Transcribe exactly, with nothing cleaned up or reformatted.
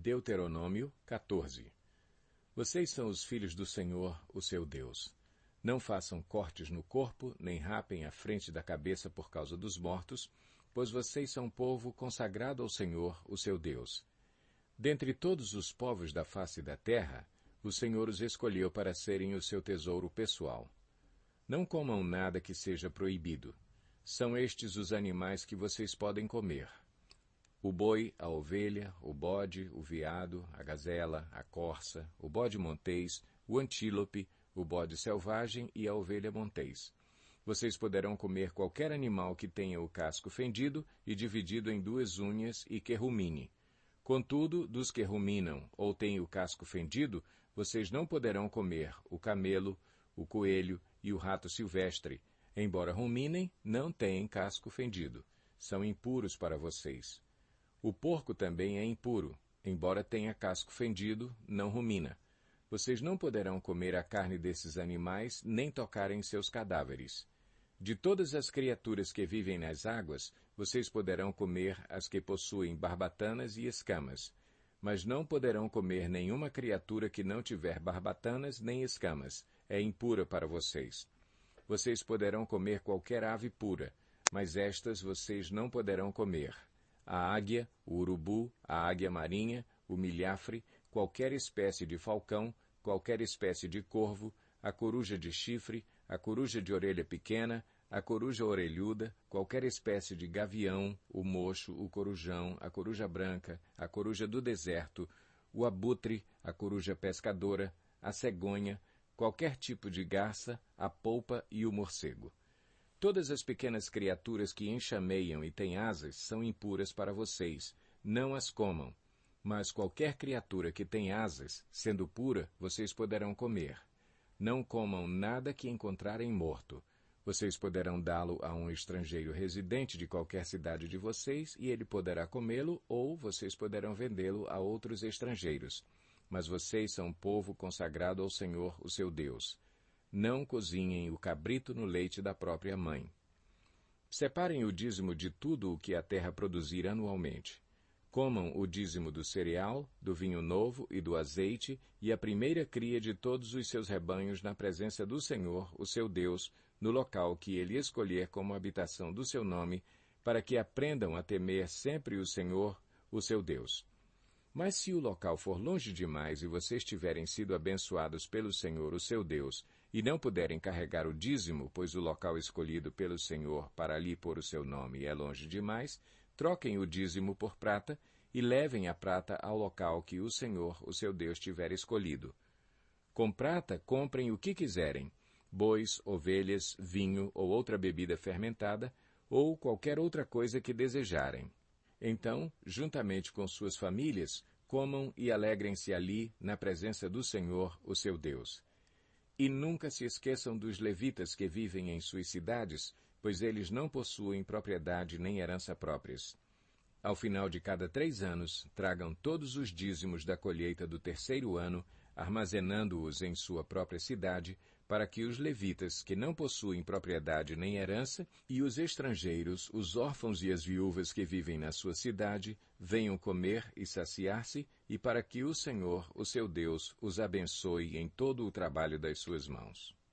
Deuteronômio quatorze. Vocês são os filhos do Senhor, o seu Deus. Não façam cortes no corpo, nem rapem a frente da cabeça por causa dos mortos, pois vocês são povo consagrado ao Senhor, o seu Deus. Dentre todos os povos da face da terra, o Senhor os escolheu para serem o seu tesouro pessoal. Não comam nada que seja proibido. São estes os animais que vocês podem comer: o boi, a ovelha, o bode, o veado, a gazela, a corça, o bode montês, o antílope, o bode selvagem e a ovelha montês. Vocês poderão comer qualquer animal que tenha o casco fendido e dividido em duas unhas e que rumine. Contudo, dos que ruminam ou têm o casco fendido, vocês não poderão comer o camelo, o coelho e o rato silvestre. Embora ruminem, não têm casco fendido. São impuros para vocês. O porco também é impuro. Embora tenha casco fendido, não rumina. Vocês não poderão comer a carne desses animais, nem tocar em seus cadáveres. De todas as criaturas que vivem nas águas, vocês poderão comer as que possuem barbatanas e escamas. Mas não poderão comer nenhuma criatura que não tiver barbatanas nem escamas. É impura para vocês. Vocês poderão comer qualquer ave pura, mas estas vocês não poderão comer: a águia, o urubu, a águia marinha, o milhafre, qualquer espécie de falcão, qualquer espécie de corvo, a coruja de chifre, a coruja de orelha pequena, a coruja orelhuda, qualquer espécie de gavião, o mocho, o corujão, a coruja branca, a coruja do deserto, o abutre, a coruja pescadora, a cegonha, qualquer tipo de garça, a polpa e o morcego. Todas as pequenas criaturas que enxameiam e têm asas são impuras para vocês. Não as comam. Mas qualquer criatura que tem asas, sendo pura, vocês poderão comer. Não comam nada que encontrarem morto. Vocês poderão dá-lo a um estrangeiro residente de qualquer cidade de vocês, e ele poderá comê-lo, ou vocês poderão vendê-lo a outros estrangeiros. Mas vocês são povo consagrado ao Senhor, o seu Deus. Não cozinhem o cabrito no leite da própria mãe. Separem o dízimo de tudo o que a terra produzir anualmente. Comam o dízimo do cereal, do vinho novo e do azeite, e a primeira cria de todos os seus rebanhos na presença do Senhor, o seu Deus, no local que ele escolher como habitação do seu nome, para que aprendam a temer sempre o Senhor, o seu Deus. Mas se o local for longe demais e vocês tiverem sido abençoados pelo Senhor, o seu Deus, e não puderem carregar o dízimo, pois o local escolhido pelo Senhor para ali pôr o seu nome é longe demais, troquem o dízimo por prata e levem a prata ao local que o Senhor, o seu Deus, tiver escolhido. Com prata, comprem o que quiserem: bois, ovelhas, vinho ou outra bebida fermentada, ou qualquer outra coisa que desejarem. Então, juntamente com suas famílias, comam e alegrem-se ali, na presença do Senhor, o seu Deus. E nunca se esqueçam dos levitas que vivem em suas cidades, pois eles não possuem propriedade nem herança próprias. Ao final de cada três anos, tragam todos os dízimos da colheita do terceiro ano, armazenando-os em sua própria cidade, para que os levitas, que não possuem propriedade nem herança, e os estrangeiros, os órfãos e as viúvas que vivem na sua cidade, venham comer e saciar-se, e para que o Senhor, o seu Deus, os abençoe em todo o trabalho das suas mãos.